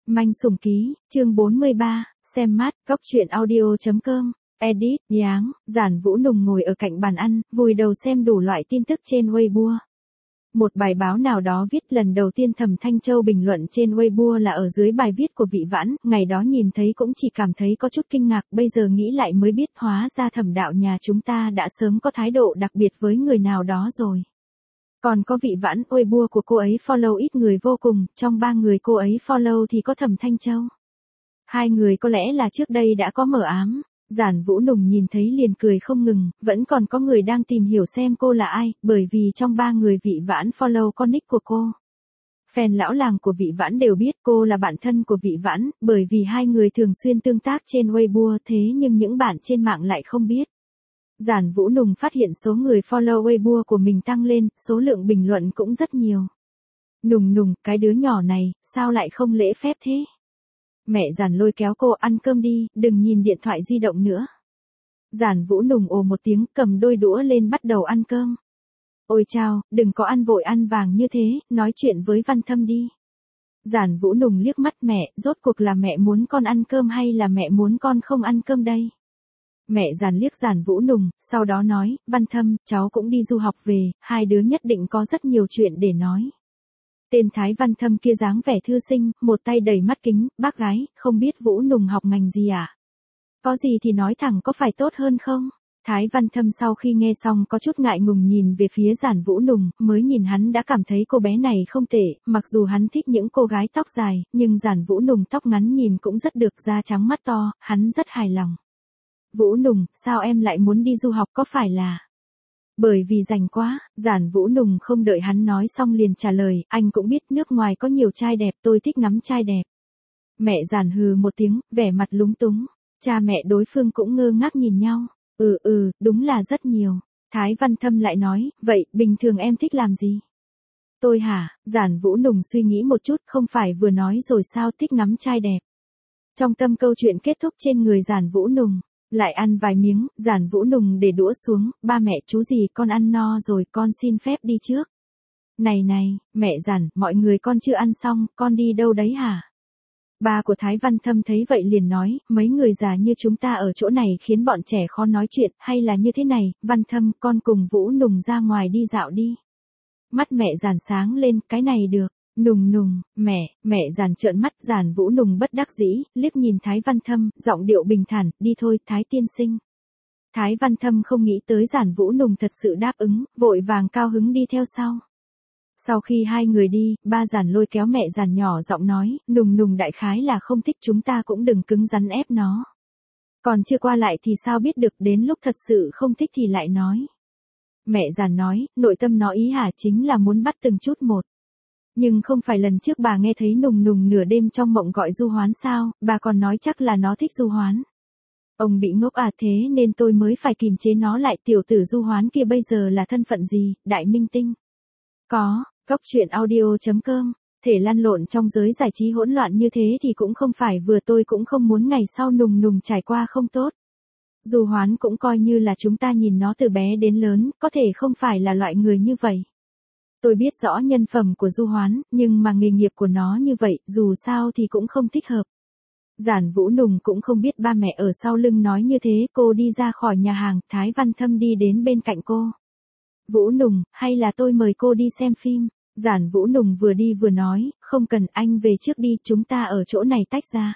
Manh Sủng Ký, chương 43, xem mát, góc truyện audio.com, edit, Giáng, Giản Vũ Nùng ngồi ở cạnh bàn ăn, vùi đầu xem đủ loại tin tức trên Weibo. Một bài báo nào đó viết lần đầu tiên Thẩm Thanh Châu bình luận trên Weibo là ở dưới bài viết của Vị Vãn, ngày đó nhìn thấy cũng chỉ cảm thấy có chút kinh ngạc, bây giờ nghĩ lại mới biết hóa ra Thẩm đạo nhà chúng ta đã sớm có thái độ đặc biệt với người nào đó rồi. Còn có Vị Vãn, Weibo của cô ấy follow ít người vô cùng, trong 3 người cô ấy follow thì có Thẩm Thanh Châu. 2 người có lẽ là trước đây đã có mờ ám. Giản Vũ Nùng nhìn thấy liền cười không ngừng, vẫn còn có người đang tìm hiểu xem cô là ai, bởi vì trong 3 người Vị Vãn follow con nick của cô. Fan lão làng của Vị Vãn đều biết cô là bạn thân của Vị Vãn, bởi vì 2 người thường xuyên tương tác trên Weibo, thế nhưng những bạn trên mạng lại không biết. Giản Vũ Nùng phát hiện số người follow Weibo của mình tăng lên, số lượng bình luận cũng rất nhiều. Nùng, cái đứa nhỏ này, sao lại không lễ phép thế? Mẹ Giản lôi kéo cô ăn cơm đi, đừng nhìn điện thoại di động nữa. Giản Vũ Nùng ồ một tiếng, cầm đôi đũa lên bắt đầu ăn cơm. Ôi chao, đừng có ăn vội ăn vàng như thế, nói chuyện với Văn Thâm đi. Giản Vũ Nùng liếc mắt mẹ, rốt cuộc là mẹ muốn con ăn cơm hay là mẹ muốn con không ăn cơm đây? Mẹ Giản liếc Giản Vũ Nùng, sau đó nói, Văn Thâm, cháu cũng đi du học về, 2 đứa nhất định có rất nhiều chuyện để nói. Tên Thái Văn Thâm kia dáng vẻ thư sinh, một tay đầy mắt kính, bác gái, không biết Vũ Nùng học ngành gì à? Có gì thì nói thẳng có phải tốt hơn không? Thái Văn Thâm sau khi nghe xong có chút ngại ngùng nhìn về phía Giản Vũ Nùng, mới nhìn hắn đã cảm thấy cô bé này không tệ, mặc dù hắn thích những cô gái tóc dài, nhưng Giản Vũ Nùng tóc ngắn nhìn cũng rất được, da trắng mắt to, hắn rất hài lòng. Vũ Nùng, sao em lại muốn đi du học, có phải là... Bởi vì rảnh quá, Giản Vũ Nùng không đợi hắn nói xong liền trả lời, anh cũng biết nước ngoài có nhiều trai đẹp, tôi thích ngắm trai đẹp. Mẹ Giản hừ một tiếng, vẻ mặt lúng túng, cha mẹ đối phương cũng ngơ ngác nhìn nhau, đúng là rất nhiều. Thái Văn Thâm lại nói, vậy, bình thường em thích làm gì? Tôi hả? Giản Vũ Nùng suy nghĩ một chút, không phải vừa nói rồi sao, thích ngắm trai đẹp. Trong tâm câu chuyện kết thúc trên người Giản Vũ Nùng. Lại ăn vài miếng, Giản Vũ Nùng để đũa xuống, ba mẹ chú gì con ăn no rồi, con xin phép đi trước. Này, mẹ Giản, mọi người con chưa ăn xong, con đi đâu đấy hả? Ba của Thái Văn Thâm thấy vậy liền nói, mấy người già như chúng ta ở chỗ này khiến bọn trẻ khó nói chuyện, hay là như thế này, Văn Thâm, con cùng Vũ Nùng ra ngoài đi dạo đi. Mắt mẹ Giản sáng lên, cái này được. Nùng, mẹ Giản trợn mắt, Giản Vũ Nùng bất đắc dĩ, liếc nhìn Thái Văn Thâm, giọng điệu bình thản, đi thôi, Thái tiên sinh. Thái Văn Thâm không nghĩ tới Giản Vũ Nùng thật sự đáp ứng, vội vàng cao hứng đi theo sau. Sau khi 2 người đi, ba Giản lôi kéo mẹ Giản nhỏ giọng nói, Nùng đại khái là không thích, chúng ta cũng đừng cứng rắn ép nó. Còn chưa qua lại thì sao biết được, đến lúc thật sự không thích thì lại nói. Mẹ Giản nói, nội tâm nó ý hả, chính là muốn bắt từng chút một. Nhưng không phải lần trước bà nghe thấy Nùng nửa đêm trong mộng gọi Du Hoán sao, bà còn nói chắc là nó thích Du Hoán. Ông bị ngốc à, thế nên tôi mới phải kìm chế nó lại, tiểu tử Du Hoán kia bây giờ là thân phận gì, đại minh tinh. Có, góc truyện audio.com, thể lăn lộn trong giới giải trí hỗn loạn như thế thì cũng không phải vừa, tôi cũng không muốn ngày sau Nùng trải qua không tốt. Du Hoán cũng coi như là chúng ta nhìn nó từ bé đến lớn, có thể không phải là loại người như vậy. Tôi biết rõ nhân phẩm của Du Hoán, nhưng mà nghề nghiệp của nó như vậy, dù sao thì cũng không thích hợp. Giản Vũ Nùng cũng không biết ba mẹ ở sau lưng nói như thế, cô đi ra khỏi nhà hàng, Thái Văn Thâm đi đến bên cạnh cô. Vũ Nùng, hay là tôi mời cô đi xem phim? Giản Vũ Nùng vừa đi vừa nói, không cần, anh về trước đi, chúng ta ở chỗ này tách ra.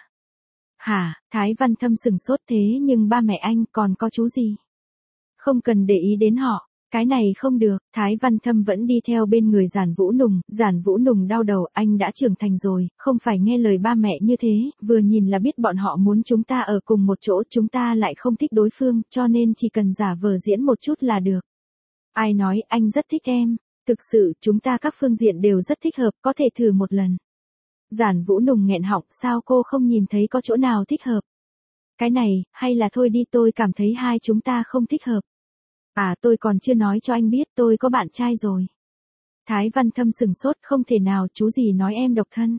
Hả? Thái Văn Thâm sừng sốt, thế nhưng ba mẹ anh còn có chú gì? Không cần để ý đến họ. Cái này không được, Thái Văn Thâm vẫn đi theo bên người Giản Vũ Nùng đau đầu, anh đã trưởng thành rồi, không phải nghe lời ba mẹ như thế, vừa nhìn là biết bọn họ muốn chúng ta ở cùng một chỗ, chúng ta lại không thích đối phương, cho nên chỉ cần giả vờ diễn một chút là được. Ai nói, anh rất thích em, thực sự, chúng ta các phương diện đều rất thích hợp, có thể thử một lần. Giản Vũ Nùng nghẹn họng, sao cô không nhìn thấy có chỗ nào thích hợp? Cái này, hay là thôi đi, tôi cảm thấy hai chúng ta không thích hợp. À, tôi còn chưa nói cho anh biết tôi có bạn trai rồi. Thái Văn Thâm sừng sốt, không thể nào, chú gì nói em độc thân.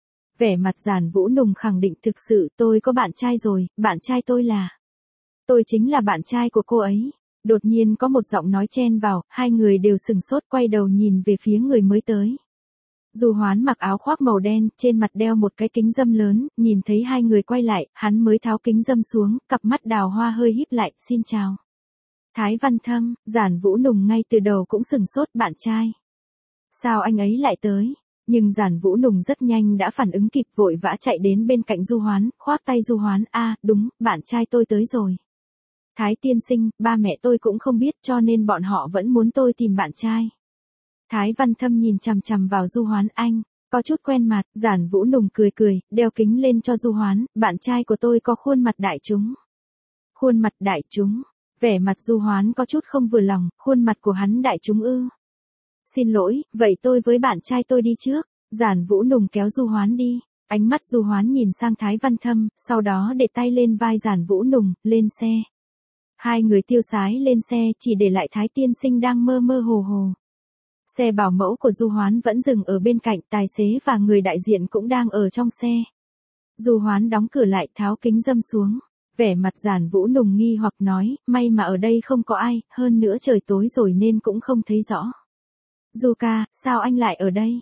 Vẻ mặt Giản Vũ Nùng khẳng định, thực sự tôi có bạn trai rồi, bạn trai tôi là... Tôi chính là bạn trai của cô ấy. Đột nhiên có một giọng nói chen vào, 2 người đều sừng sốt quay đầu nhìn về phía người mới tới. Du Hoán mặc áo khoác màu đen, trên mặt đeo một cái kính râm lớn, nhìn thấy hai người quay lại, hắn mới tháo kính râm xuống, cặp mắt đào hoa hơi híp lại, xin chào. Thái Văn Thâm, Giản Vũ Nùng ngay từ đầu cũng sừng sốt, bạn trai. Sao anh ấy lại tới? Nhưng Giản Vũ Nùng rất nhanh đã phản ứng kịp, vội vã chạy đến bên cạnh Du Hoán, khoác tay Du Hoán, đúng, bạn trai tôi tới rồi. Thái tiên sinh, ba mẹ tôi cũng không biết cho nên bọn họ vẫn muốn tôi tìm bạn trai. Thái Văn Thâm nhìn chằm chằm vào Du Hoán, anh, có chút quen mặt, Giản Vũ Nùng cười cười, đeo kính lên cho Du Hoán, bạn trai của tôi có khuôn mặt đại chúng. Khuôn mặt đại chúng, vẻ mặt Du Hoán có chút không vừa lòng, khuôn mặt của hắn đại chúng ư. Xin lỗi, vậy tôi với bạn trai tôi đi trước. Giản Vũ Nùng kéo Du Hoán đi. Ánh mắt Du Hoán nhìn sang Thái Văn Thâm, sau đó để tay lên vai Giản Vũ Nùng, lên xe. Hai người tiêu sái lên xe, chỉ để lại Thái tiên sinh đang mơ mơ hồ hồ. Xe bảo mẫu của Du Hoán vẫn dừng ở bên cạnh, tài xế và người đại diện cũng đang ở trong xe. Du Hoán đóng cửa lại, tháo kính râm xuống. Vẻ mặt Giản Vũ Nùng nghi hoặc nói, may mà ở đây không có ai, hơn nữa trời tối rồi nên cũng không thấy rõ. Du ca, sao anh lại ở đây?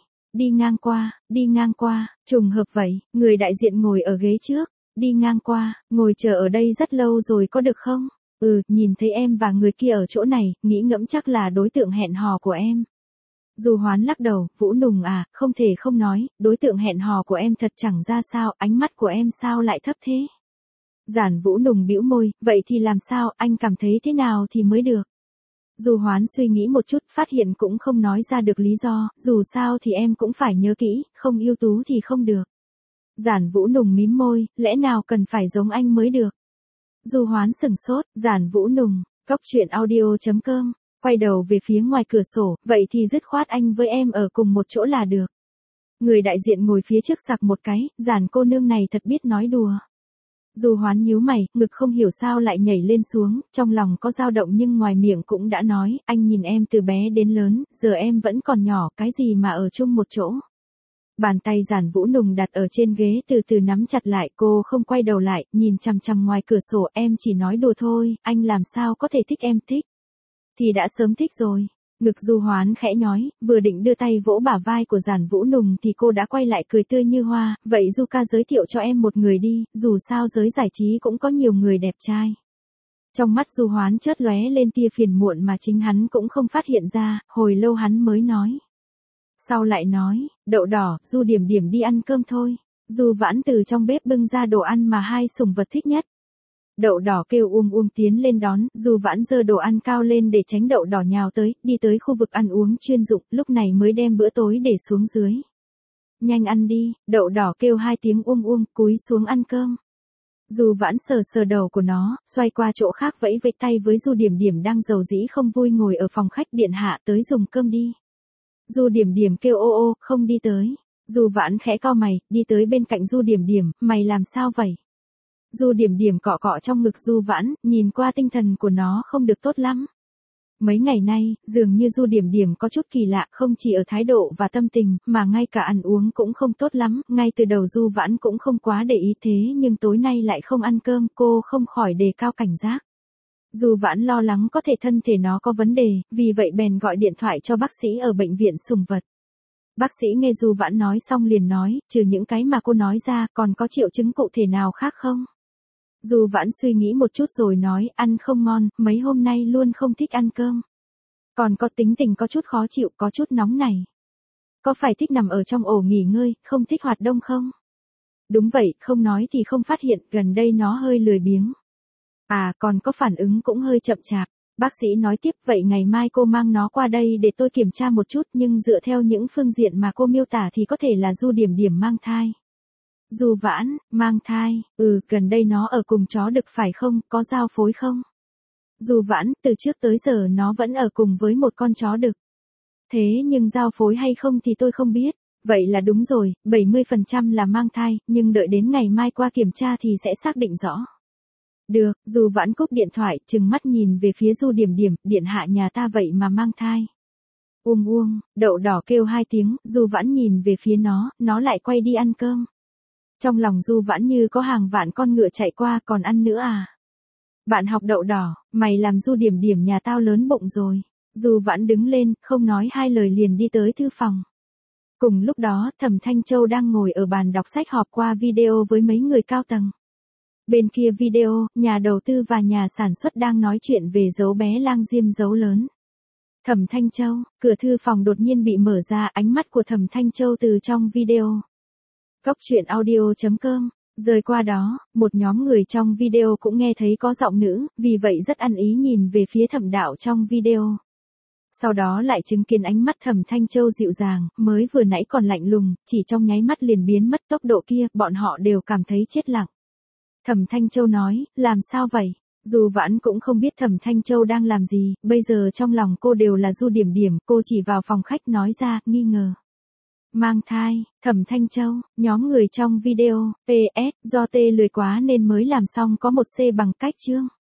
Đi ngang qua, trùng hợp vậy, người đại diện ngồi ở ghế trước, đi ngang qua, ngồi chờ ở đây rất lâu rồi có được không? Nhìn thấy em và người kia ở chỗ này, nghĩ ngẫm chắc là đối tượng hẹn hò của em. Du Hoán lắc đầu, Vũ Nùng à, không thể không nói, đối tượng hẹn hò của em thật chẳng ra sao, ánh mắt của em sao lại thấp thế? Giản Vũ Nùng bĩu môi, vậy thì làm sao, anh cảm thấy thế nào thì mới được? Du Hoán suy nghĩ một chút, phát hiện cũng không nói ra được lý do, dù sao thì em cũng phải nhớ kỹ, không ưu tú thì không được. Giản Vũ Nùng mím môi, lẽ nào cần phải giống anh mới được? Du Hoán sừng sốt, Giản Vũ Nùng, coctruyện.audio.com, quay đầu về phía ngoài cửa sổ, vậy thì dứt khoát anh với em ở cùng một chỗ là được. Người đại diện ngồi phía trước sặc một cái, Giản cô nương này thật biết nói đùa. Du Hoán nhíu mày, ngực không hiểu sao lại nhảy lên xuống, trong lòng có dao động nhưng ngoài miệng cũng đã nói, anh nhìn em từ bé đến lớn, giờ em vẫn còn nhỏ, cái gì mà ở chung một chỗ. Bàn tay Giản Vũ Nùng đặt ở trên ghế từ từ nắm chặt lại, cô không quay đầu lại, nhìn chằm chằm ngoài cửa sổ, em chỉ nói đùa thôi, anh làm sao có thể thích em thích. Thì đã sớm thích rồi. Ngực Du Hoán khẽ nhói, vừa định đưa tay vỗ bả vai của Giản Vũ Nùng thì cô đã quay lại cười tươi như hoa, vậy Du ca giới thiệu cho em một người đi, dù sao giới giải trí cũng có nhiều người đẹp trai. Trong mắt Du Hoán chớt lóe lên tia phiền muộn mà chính hắn cũng không phát hiện ra, hồi lâu hắn mới nói. Sau lại nói, đậu đỏ, Du Điểm Điểm đi ăn cơm thôi. Du Vãn từ trong bếp bưng ra đồ ăn mà hai sủng vật thích nhất. Đậu đỏ kêu tiến lên đón, Du Vãn giơ đồ ăn cao lên để tránh đậu đỏ nhào tới, đi tới khu vực ăn uống chuyên dụng, lúc này mới đem bữa tối để xuống dưới. Nhanh ăn đi, đậu đỏ kêu hai tiếng cúi xuống ăn cơm. Du Vãn sờ sờ đầu của nó, xoay qua chỗ khác vẫy vẫy tay với Du Điểm Điểm đang rầu rĩ không vui ngồi ở phòng khách điện hạ tới dùng cơm đi. Du Điểm Điểm kêu ô, không đi tới. Du Vãn khẽ cau mày, đi tới bên cạnh Du Điểm Điểm, mày làm sao vậy? Du Điểm Điểm cọ cọ trong ngực Du Vãn, nhìn qua tinh thần của nó không được tốt lắm. Mấy ngày nay, dường như Du Điểm Điểm có chút kỳ lạ, không chỉ ở thái độ và tâm tình, mà ngay cả ăn uống cũng không tốt lắm, ngay từ đầu Du Vãn cũng không quá để ý thế nhưng tối nay lại không ăn cơm, cô không khỏi đề cao cảnh giác. Du Vãn lo lắng có thể thân thể nó có vấn đề, vì vậy bèn gọi điện thoại cho bác sĩ ở bệnh viện sủng vật. Bác sĩ nghe Du Vãn nói xong liền nói, trừ những cái mà cô nói ra, còn có triệu chứng cụ thể nào khác không? Du Vãn suy nghĩ một chút rồi nói, ăn không ngon, mấy hôm nay luôn không thích ăn cơm. Còn có tính tình có chút khó chịu, có chút nóng này. Có phải thích nằm ở trong ổ nghỉ ngơi, không thích hoạt động không? Đúng vậy, không nói thì không phát hiện, gần đây nó hơi lười biếng. Còn có phản ứng cũng hơi chậm chạp. Bác sĩ nói tiếp, vậy ngày mai cô mang nó qua đây để tôi kiểm tra một chút, nhưng dựa theo những phương diện mà cô miêu tả thì có thể là Du Điểm Điểm mang thai. Du Vãn, mang thai, gần đây nó ở cùng chó đực phải không, có giao phối không? Du Vãn, từ trước tới giờ nó vẫn ở cùng với một con chó đực. Thế nhưng giao phối hay không thì tôi không biết. Vậy là đúng rồi, 70% là mang thai, nhưng đợi đến ngày mai qua kiểm tra thì sẽ xác định rõ. Được, Du Vãn cúp điện thoại, trừng mắt nhìn về phía Du Điểm Điểm, điện hạ nhà ta vậy mà mang thai. Đậu đỏ kêu hai tiếng, Du Vãn nhìn về phía nó lại quay đi ăn cơm. Trong lòng Du Vãn như có hàng vạn con ngựa chạy qua, còn ăn nữa à? Bạn học đậu đỏ, mày làm Du Điểm Điểm nhà tao lớn bụng rồi. Du Vãn đứng lên, không nói hai lời liền đi tới thư phòng. Cùng lúc đó, Thẩm Thanh Châu đang ngồi ở bàn đọc sách họp qua video với mấy người cao tầng. Bên kia video, nhà đầu tư và nhà sản xuất đang nói chuyện về dấu bé lang diêm dấu lớn. Thẩm Thanh Châu, cửa thư phòng đột nhiên bị mở ra, ánh mắt của Thẩm Thanh Châu từ trong video. Cốc truyện audio.com, rời qua đó, một nhóm người trong video cũng nghe thấy có giọng nữ, vì vậy rất ăn ý nhìn về phía Thẩm đạo trong video. Sau đó lại chứng kiến ánh mắt Thẩm Thanh Châu dịu dàng, mới vừa nãy còn lạnh lùng, chỉ trong nháy mắt liền biến mất tốc độ kia, bọn họ đều cảm thấy chết lặng. Thẩm Thanh Châu nói, làm sao vậy? Dù Vãn cũng không biết Thẩm Thanh Châu đang làm gì, bây giờ trong lòng cô đều là Du Điểm Điểm, cô chỉ vào phòng khách nói ra, nghi ngờ. Mang thai, Thẩm Thanh Châu, nhóm người trong video, PS, do tê lười quá nên mới làm xong có một C bằng cách chương.